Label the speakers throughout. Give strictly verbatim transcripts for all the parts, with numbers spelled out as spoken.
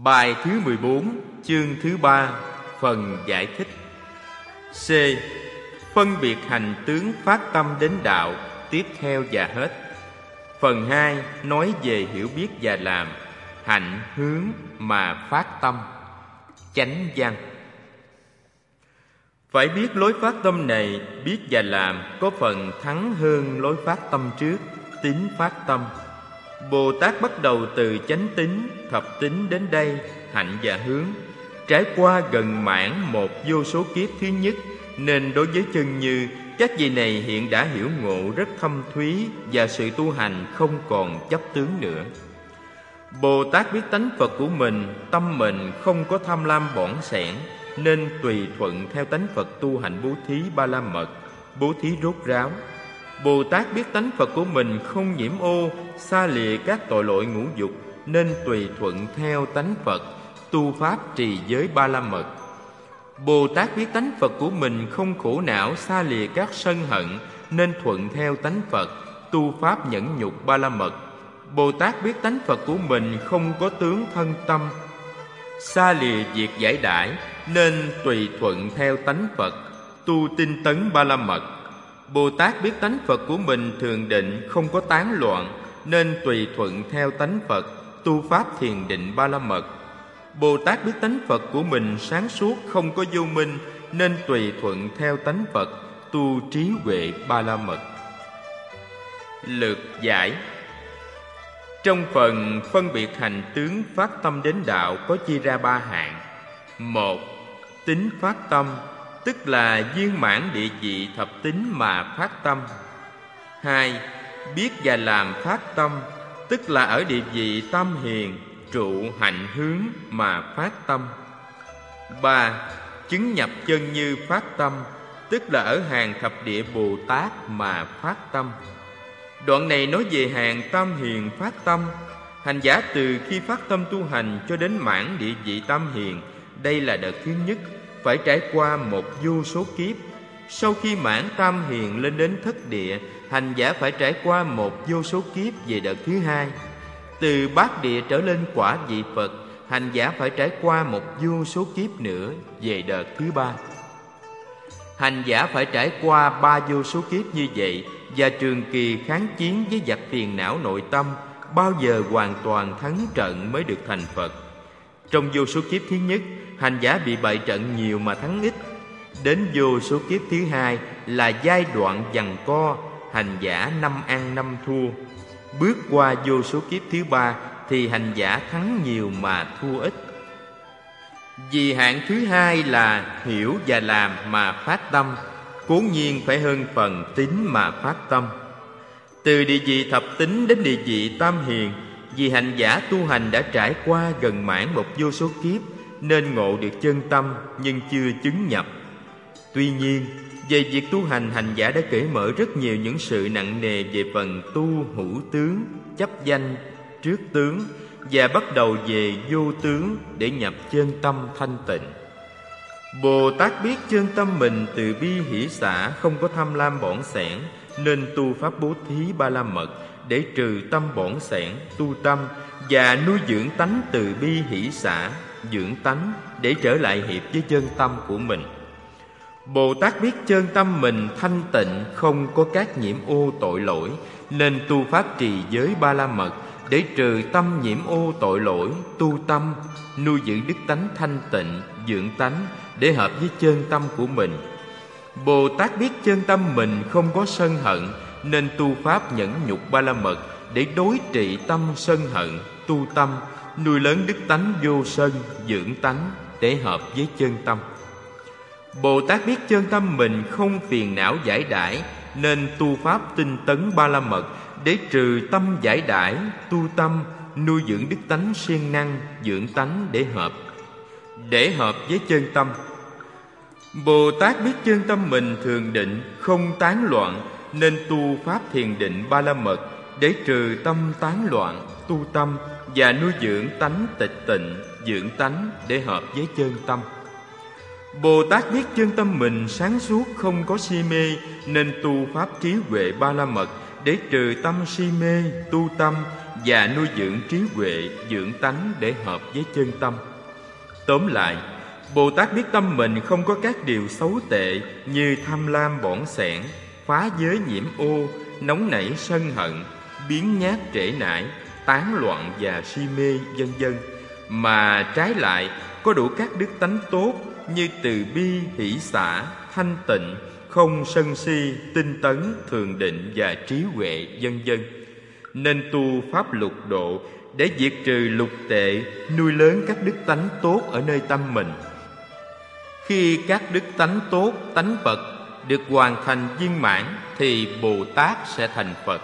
Speaker 1: Bài thứ mười bốn, chương thứ ba, phần giải thích. C. Phân biệt hành tướng phát tâm đến đạo, tiếp theo và hết. Phần hai nói về hiểu biết và làm, hạnh hướng mà phát tâm. Chánh văn. Phải biết lối phát tâm này, biết và làm có phần thắng hơn lối phát tâm trước, tín phát tâm. Bồ Tát bắt đầu từ chánh tín, thập tín đến đây, hạnh và hướng, trải qua gần mãn một vô số kiếp thứ nhất, nên đối với chân như, các vị này hiện đã hiểu ngộ rất thâm thúy và sự tu hành không còn chấp tướng nữa. Bồ Tát biết tánh Phật của mình, tâm mình không có tham lam bỏn sẻn, nên tùy thuận theo tánh Phật tu hành bố thí ba la mật, bố thí rốt ráo. Bồ Tát biết tánh Phật của mình không nhiễm ô, xa lìa các tội lỗi ngũ dục, nên tùy thuận theo tánh Phật tu pháp trì giới ba la mật. Bồ Tát biết tánh Phật của mình không khổ não, xa lìa các sân hận, nên thuận theo tánh Phật tu pháp nhẫn nhục ba la mật. Bồ Tát biết tánh Phật của mình không có tướng thân tâm, xa lìa việc giải đãi, nên tùy thuận theo tánh Phật tu tinh tấn ba la mật. Bồ Tát biết tánh Phật của mình thường định, không có tán loạn, nên tùy thuận theo tánh Phật tu pháp thiền định ba la mật. Bồ Tát biết tánh Phật của mình sáng suốt, không có vô minh, nên tùy thuận theo tánh Phật tu trí huệ ba la mật. Lược giải. Trong phần phân biệt hành tướng phát tâm đến đạo có chia ra ba hạng. Một. Tín phát tâm, tức là viên mãn địa vị thập tín mà phát tâm. Hai. Biết và làm phát tâm, tức là ở địa vị tâm hiền, trụ hạnh hướng mà phát tâm. Ba. Chứng nhập chân như phát tâm, tức là ở hàng thập địa Bồ Tát mà phát tâm. Đoạn này nói về hàng tam hiền phát tâm. Hành giả từ khi phát tâm tu hành cho đến mãn địa vị tam hiền, đây là đợt thứ nhất, phải trải qua một vô số kiếp. Sau khi mãn tam hiền lên đến thất địa, hành giả phải trải qua một vô số kiếp về đợt thứ hai. Từ bát địa trở lên quả vị Phật, hành giả phải trải qua một vô số kiếp nữa về đợt thứ ba. Hành giả phải trải qua ba vô số kiếp như vậy và trường kỳ kháng chiến với vật phiền não nội tâm, bao giờ hoàn toàn thắng trận mới được thành Phật. Trong vô số kiếp thứ nhất, hành giả bị bại trận nhiều mà thắng ít. Đến vô số kiếp thứ hai là giai đoạn giằng co, hành giả năm ăn năm thua. Bước qua vô số kiếp thứ ba thì hành giả thắng nhiều mà thua ít. Vì hạng thứ hai là hiểu và làm mà phát tâm, cố nhiên phải hơn phần tín mà phát tâm. Từ địa vị thập tín đến địa vị tam hiền, vì hành giả tu hành đã trải qua gần mãn một vô số kiếp, nên ngộ được chân tâm nhưng chưa chứng nhập. Tuy nhiên, về việc tu hành, hành giả đã cởi mở rất nhiều những sự nặng nề về phần tu hữu tướng, chấp danh trước tướng, và bắt đầu về vô tướng để nhập chân tâm thanh tịnh. Bồ Tát biết chân tâm mình từ bi hỷ xả, không có tham lam bỏn sẻn, nên tu pháp bố thí ba la mật để trừ tâm bỏn sẻn, tu tâm và nuôi dưỡng tánh từ bi hỷ xả, dưỡng tánh để trở lại hiệp với chân tâm của mình. Bồ Tát biết chân tâm mình thanh tịnh, không có các nhiễm ô tội lỗi, nên tu pháp trì giới ba la mật để trừ tâm nhiễm ô tội lỗi, tu tâm, nuôi dưỡng đức tánh thanh tịnh, dưỡng tánh để hợp với chân tâm của mình. Bồ Tát biết chân tâm mình không có sân hận, nên tu pháp nhẫn nhục ba la mật để đối trị tâm sân hận, tu tâm, nuôi lớn đức tánh vô sân, dưỡng tánh để hợp với chân tâm. Bồ Tát biết chân tâm mình không phiền não giải đãi, nên tu pháp tinh tấn ba la mật để trừ tâm giải đãi, tu tâm, nuôi dưỡng đức tánh siêng năng, dưỡng tánh để hợp để hợp với chân tâm. Bồ Tát biết chân tâm mình thường định, không tán loạn, nên tu pháp thiền định ba la mật để trừ tâm tán loạn, tu tâm và nuôi dưỡng tánh tịch tịnh, dưỡng tánh để hợp với chân tâm. Bồ Tát biết chân tâm mình sáng suốt, không có si mê, nên tu pháp trí huệ ba la mật để trừ tâm si mê, tu tâm và nuôi dưỡng trí huệ, dưỡng tánh để hợp với chân tâm. Tóm lại, Bồ Tát biết tâm mình không có các điều xấu tệ như tham lam bỏn sẻn, phá giới nhiễm ô, nóng nảy sân hận, biếng nhác trễ nải, tán loạn và si mê, vân vân, mà trái lại có đủ các đức tánh tốt như từ bi, hỷ xả, thanh tịnh, không sân si, tinh tấn, thường định và trí huệ, vân vân. Nên tu pháp lục độ để diệt trừ lục tệ, nuôi lớn các đức tánh tốt ở nơi tâm mình. Khi các đức tánh tốt, tánh Phật được hoàn thành viên mãn thì Bồ Tát sẽ thành Phật.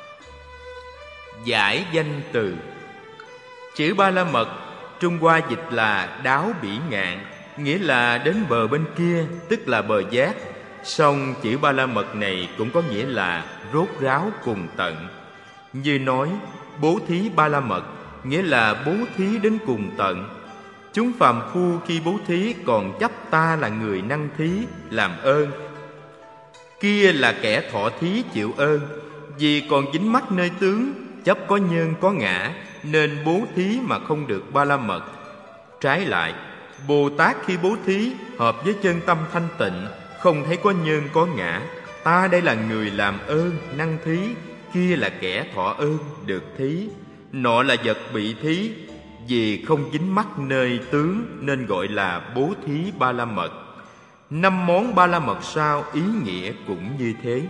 Speaker 1: Giải danh từ. Chữ Ba La Mật Trung Hoa dịch là đáo bỉ ngạn, nghĩa là đến bờ bên kia, tức là bờ giác. Song chữ Ba La Mật này cũng có nghĩa là rốt ráo cùng tận. Như nói bố thí Ba La Mật, nghĩa là bố thí đến cùng tận. Chúng phàm phu khi bố thí còn chấp ta là người năng thí, làm ơn, kia là kẻ thọ thí chịu ơn. Vì còn dính mắc nơi tướng, chấp có nhân có ngã, nên bố thí mà không được Ba La Mật. Trái lại, Bồ Tát khi bố thí hợp với chân tâm thanh tịnh, không thấy có nhân có ngã. Ta đây là người làm ơn, năng thí, kia là kẻ thọ ơn, được thí. Nọ là vật bị thí, vì không dính mắc nơi tướng nên gọi là bố thí Ba La Mật. Năm món Ba La Mật sau ý nghĩa cũng như thế.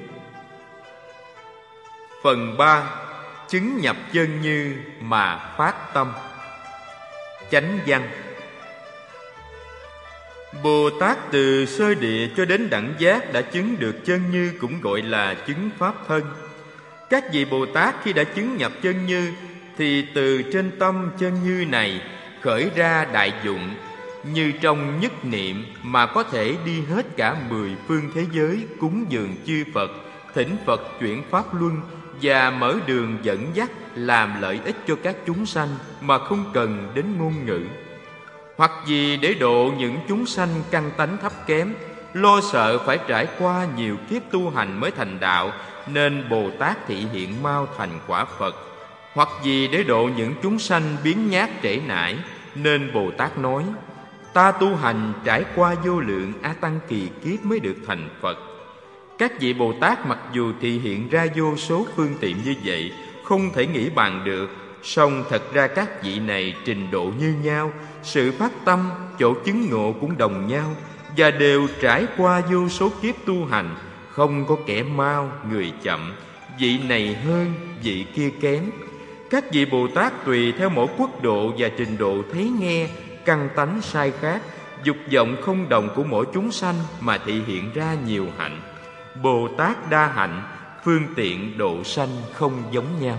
Speaker 1: Phần ba. Chứng nhập chân như mà phát tâm. Chánh văn. Bồ Tát từ sơ địa cho đến đẳng giác đã chứng được chân như cũng gọi là chứng pháp thân. Các vị Bồ Tát khi đã chứng nhập chân như thì từ trên tâm chân như này khởi ra đại dụng, như trong nhất niệm mà có thể đi hết cả mười phương thế giới cúng dường chư Phật, thỉnh Phật chuyển pháp luân và mở đường dẫn dắt làm lợi ích cho các chúng sanh mà không cần đến ngôn ngữ. Hoặc vì để độ những chúng sanh căn tánh thấp kém, lo sợ phải trải qua nhiều kiếp tu hành mới thành đạo, nên Bồ Tát thị hiện mau thành quả Phật. Hoặc vì để độ những chúng sanh biếng nhác trễ nải, nên Bồ Tát nói: ta tu hành trải qua vô lượng a tăng kỳ kiếp mới được thành Phật. Các vị Bồ Tát mặc dù thị hiện ra vô số phương tiện như vậy, không thể nghĩ bàn được, song thật ra các vị này trình độ như nhau, sự phát tâm, chỗ chứng ngộ cũng đồng nhau, và đều trải qua vô số kiếp tu hành, không có kẻ mau, người chậm, vị này hơn, vị kia kém. Các vị Bồ Tát tùy theo mỗi quốc độ và trình độ thấy nghe, căn tánh sai khác, dục vọng không đồng của mỗi chúng sanh mà thị hiện ra nhiều hạnh. Bồ Tát đa hạnh, phương tiện độ sanh không giống nhau.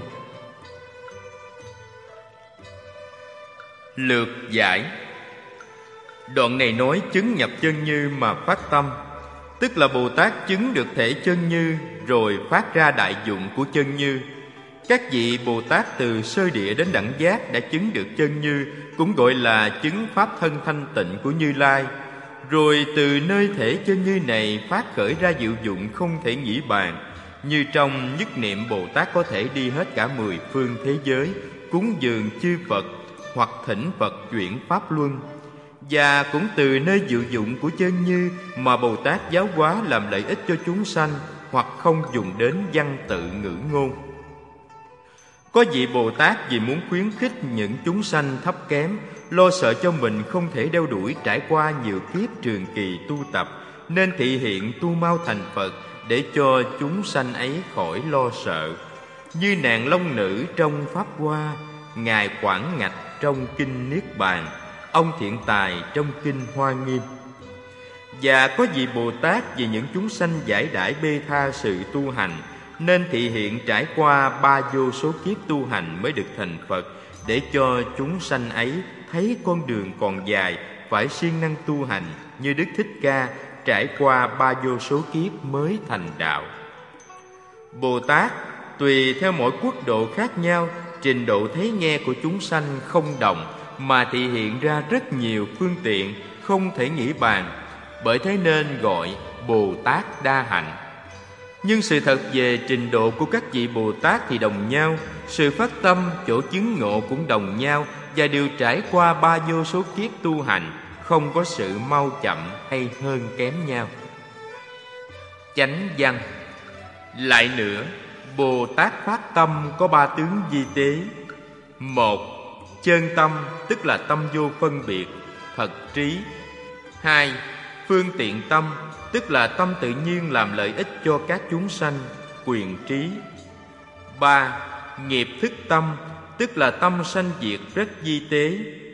Speaker 1: Lược giải. Đoạn này nói chứng nhập chân như mà phát tâm, tức là Bồ Tát chứng được thể chân như rồi phát ra đại dụng của chân như. Các vị Bồ Tát từ sơ địa đến đẳng giác đã chứng được chân như cũng gọi là chứng pháp thân thanh tịnh của Như Lai. Rồi từ nơi thể chân như này phát khởi ra diệu dụng không thể nghĩ bàn. Như trong nhất niệm Bồ Tát có thể đi hết cả mười phương thế giới, cúng dường chư Phật hoặc thỉnh Phật chuyển pháp luân. Và cũng từ nơi diệu dụng của chân như mà Bồ Tát giáo hóa làm lợi ích cho chúng sanh, hoặc không dùng đến văn tự ngữ ngôn. Có vị Bồ Tát vì muốn khuyến khích những chúng sanh thấp kém, lo sợ cho mình không thể đeo đuổi trải qua nhiều kiếp trường kỳ tu tập, nên thị hiện tu mau thành Phật để cho chúng sanh ấy khỏi lo sợ. Như nàng long nữ trong Pháp Hoa, ngài Quảng Ngạch trong kinh Niết Bàn, ông Thiện Tài trong kinh Hoa Nghiêm. Và có vị Bồ Tát vì những chúng sanh giải đãi bê tha sự tu hành, nên thị hiện trải qua ba vô số kiếp tu hành mới được thành Phật, để cho chúng sanh ấy thấy con đường còn dài, phải siêng năng tu hành, như Đức Thích Ca trải qua ba vô số kiếp mới thành đạo. Bồ Tát tùy theo mỗi quốc độ khác nhau, trình độ thấy nghe của chúng sanh không đồng, mà thị hiện ra rất nhiều phương tiện không thể nghĩ bàn. Bởi thế nên gọi Bồ Tát đa hạnh. Nhưng sự thật về trình độ của các vị Bồ Tát thì đồng nhau, sự phát tâm, chỗ chứng ngộ cũng đồng nhau, và đều trải qua ba vô số kiếp tu hành, không có sự mau chậm hay hơn kém nhau. Chánh văn. Lại nữa, Bồ Tát phát tâm có ba tướng vi tế. Một, chân tâm, tức là tâm vô phân biệt, thật trí. Hai, phương tiện tâm, tức là tâm tự nhiên làm lợi ích cho các chúng sanh, quyền trí. Ba, nghiệp thức tâm, tức là tâm sanh diệt rất vi tế.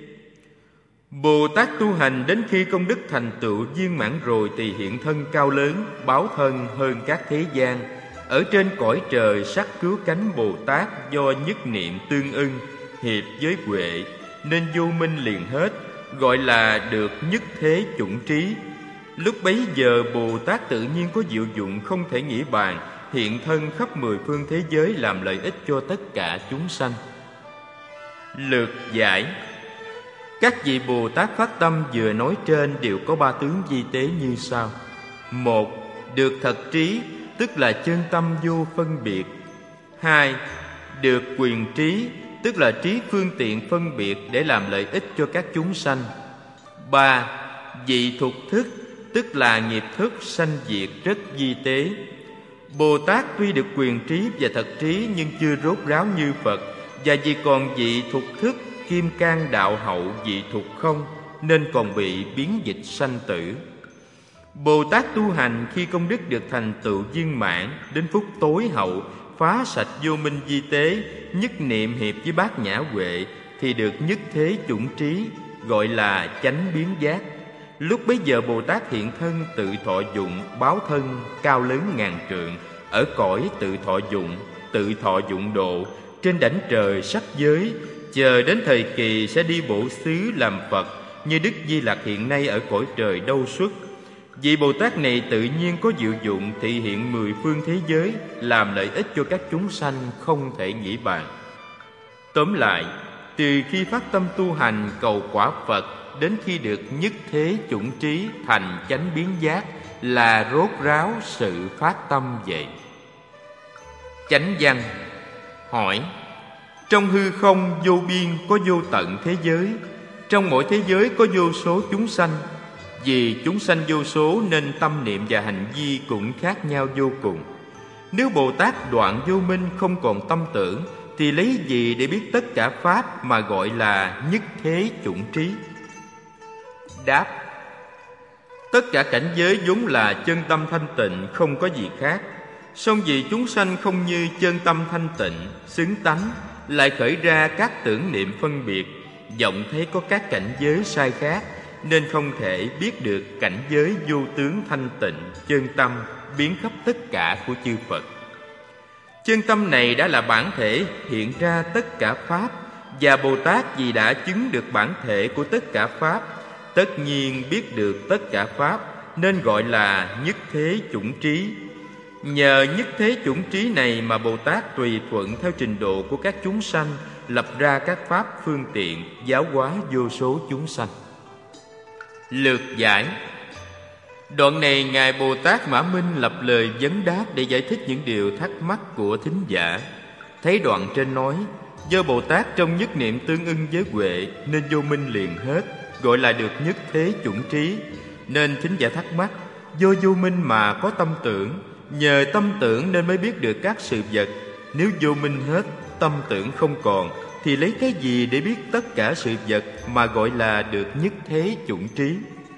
Speaker 1: Bồ Tát tu hành đến khi công đức thành tựu viên mãn rồi thì hiện thân cao lớn, báo thân hơn các thế gian. Ở trên cõi trời sắc cứu cánh Bồ Tát do nhất niệm tương ưng, hiệp với huệ, nên vô minh liền hết, gọi là được nhất thế chủng trí. Lúc bấy giờ Bồ Tát tự nhiên có diệu dụng không thể nghĩ bàn, hiện thân khắp mười phương thế giới làm lợi ích cho tất cả chúng sanh. Lược giải. Các vị Bồ Tát phát tâm vừa nói trên đều có ba tướng vi tế như sau. Một, được thật trí, tức là chân tâm vô phân biệt. Hai, được quyền trí, tức là trí phương tiện phân biệt để làm lợi ích cho các chúng sanh. Ba, vị thuộc thức, tức là nghiệp thức sanh diệt rất vi tế. Bồ Tát tuy được quyền trí và thật trí nhưng chưa rốt ráo như Phật, và vì còn vị thuộc thức, kim cang đạo hậu vị thuộc không, nên còn bị biến dịch sanh tử. Bồ Tát tu hành khi công đức được thành tựu viên mãn, đến phút tối hậu, phá sạch vô minh vi tế, nhất niệm hiệp với bát nhã huệ, thì được nhất thế chủng trí, gọi là chánh biến giác. Lúc bấy giờ Bồ Tát hiện thân tự thọ dụng, báo thân cao lớn ngàn trượng, ở cõi tự thọ dụng, tự thọ dụng độ, trên đảnh trời sắc giới, chờ đến thời kỳ sẽ đi bộ xứ làm Phật, như Đức Di Lặc hiện nay ở cõi trời Đâu Xuất. Vị Bồ Tát này tự nhiên có diệu dụng thị hiện mười phương thế giới, làm lợi ích cho các chúng sanh không thể nghĩ bàn. Tóm lại, từ khi phát tâm tu hành cầu quả Phật đến khi được nhất thế chủng trí thành chánh biến giác là rốt ráo sự phát tâm vậy. Chánh văn. Hỏi: trong hư không vô biên có vô tận thế giới, trong mỗi thế giới có vô số chúng sanh. Vì chúng sanh vô số nên tâm niệm và hành vi cũng khác nhau vô cùng. Nếu Bồ Tát đoạn vô minh không còn tâm tưởng, thì lấy gì để biết tất cả pháp mà gọi là nhất thế chủng trí? Đáp: tất cả cảnh giới vốn là chân tâm thanh tịnh, không có gì khác. Song vì chúng sanh không như chân tâm thanh tịnh, xứng tánh, lại khởi ra các tưởng niệm phân biệt, vọng thấy có các cảnh giới sai khác, nên không thể biết được cảnh giới vô tướng thanh tịnh, chân tâm biến khắp tất cả của chư Phật. Chân tâm này đã là bản thể hiện ra tất cả pháp, và Bồ Tát vì đã chứng được bản thể của tất cả pháp, tất nhiên biết được tất cả pháp, nên gọi là nhất thế chủng trí. Nhờ nhất thế chủng trí này mà Bồ Tát tùy thuận theo trình độ của các chúng sanh, lập ra các pháp phương tiện, giáo hóa vô số chúng sanh. Lược giải. Đoạn này Ngài Bồ Tát Mã Minh lập lời vấn đáp để giải thích những điều thắc mắc của thính giả. Thấy đoạn trên nói, do Bồ Tát trong nhất niệm tương ưng với huệ nên vô minh liền hết, gọi là được nhất thế chủng trí. Nên thính giả thắc mắc, do vô minh mà có tâm tưởng, nhờ tâm tưởng nên mới biết được các sự vật. Nếu vô minh hết, tâm tưởng không còn, thì lấy cái gì để biết tất cả sự vật mà gọi là được nhất thế chủng trí?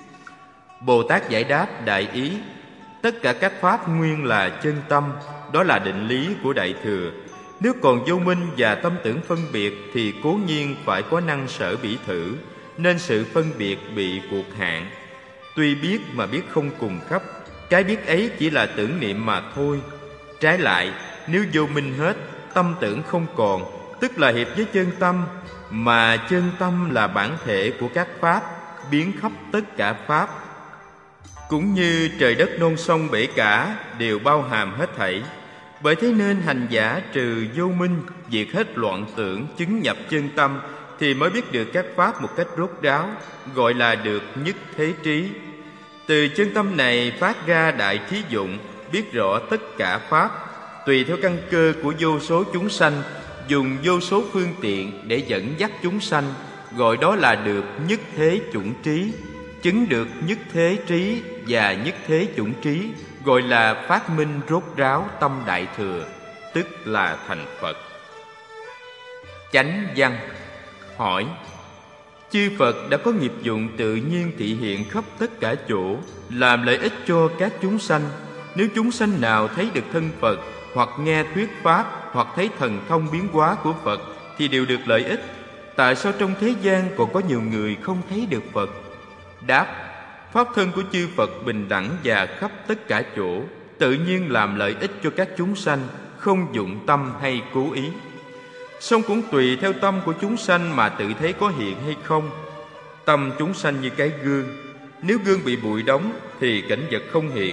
Speaker 1: Bồ Tát giải đáp đại ý: tất cả các pháp nguyên là chân tâm, đó là định lý của Đại Thừa. Nếu còn vô minh và tâm tưởng phân biệt thì cố nhiên phải có năng sở bỉ thử, nên sự phân biệt bị buộc hạn. Tuy biết mà biết không cùng khắp, cái biết ấy chỉ là tưởng niệm mà thôi. Trái lại, nếu vô minh hết, tâm tưởng không còn, tức là hiệp với chân tâm, mà chân tâm là bản thể của các pháp, biến khắp tất cả pháp. Cũng như trời đất non sông bể cả đều bao hàm hết thảy. Bởi thế nên hành giả trừ vô minh, diệt hết loạn tưởng, chứng nhập chân tâm, thì mới biết được các pháp một cách rốt ráo, gọi là được nhất thế trí. Từ chân tâm này phát ra đại trí dụng, biết rõ tất cả pháp, tùy theo căn cơ của vô số chúng sanh, dùng vô số phương tiện để dẫn dắt chúng sanh, gọi đó là được nhất thế chủng trí. Chứng được nhất thế trí và nhất thế chủng trí, gọi là phát minh rốt ráo tâm đại thừa, tức là thành Phật. Chánh văn hỏi: chư Phật đã có nghiệp dụng tự nhiên thị hiện khắp tất cả chỗ, làm lợi ích cho các chúng sanh. Nếu chúng sanh nào thấy được thân Phật, hoặc nghe thuyết pháp, hoặc thấy thần thông biến hóa của Phật, thì đều được lợi ích. Tại sao trong thế gian còn có nhiều người không thấy được Phật? Đáp: pháp thân của chư Phật bình đẳng và khắp tất cả chỗ, tự nhiên làm lợi ích cho các chúng sanh, không dụng tâm hay cố ý. Song cũng tùy theo tâm của chúng sanh mà tự thấy có hiện hay không. Tâm chúng sanh như cái gương, nếu gương bị bụi đóng thì cảnh vật không hiện.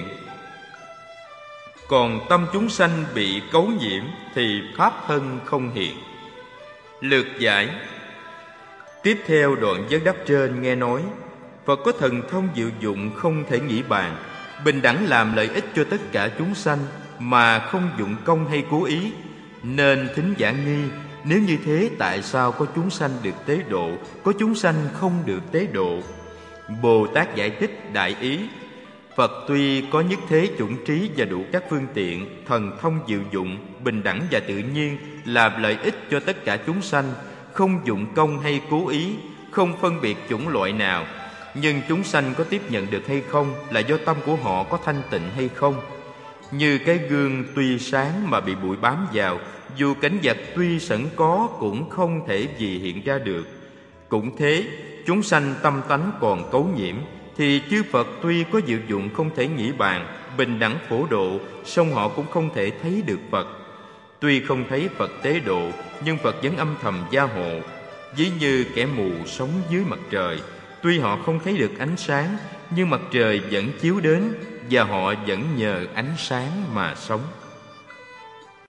Speaker 1: Còn tâm chúng sanh bị cấu nhiễm thì pháp thân không hiện. Lược giải. Tiếp theo đoạn vấn đáp trên nghe nói, Phật có thần thông diệu dụng không thể nghĩ bàn, bình đẳng làm lợi ích cho tất cả chúng sanh mà không dụng công hay cố ý. Nên thính giả nghi, nếu như thế tại sao có chúng sanh được tế độ, có chúng sanh không được tế độ? Bồ Tát giải thích đại ý: Phật tuy có nhất thế chủng trí và đủ các phương tiện, thần thông diệu dụng, bình đẳng và tự nhiên, làm lợi ích cho tất cả chúng sanh, không dụng công hay cố ý, không phân biệt chủng loại nào. Nhưng chúng sanh có tiếp nhận được hay không là do tâm của họ có thanh tịnh hay không. Như cái gương tuy sáng mà bị bụi bám vào, dù cảnh vật tuy sẵn có cũng không thể gì hiện ra được. Cũng thế, chúng sanh tâm tánh còn cấu nhiễm, thì chư Phật tuy có diệu dụng không thể nghĩ bàn, bình đẳng phổ độ, song họ cũng không thể thấy được Phật. Tuy không thấy Phật tế độ, nhưng Phật vẫn âm thầm gia hộ. Ví như kẻ mù sống dưới mặt trời, tuy họ không thấy được ánh sáng, nhưng mặt trời vẫn chiếu đến, và họ vẫn nhờ ánh sáng mà sống.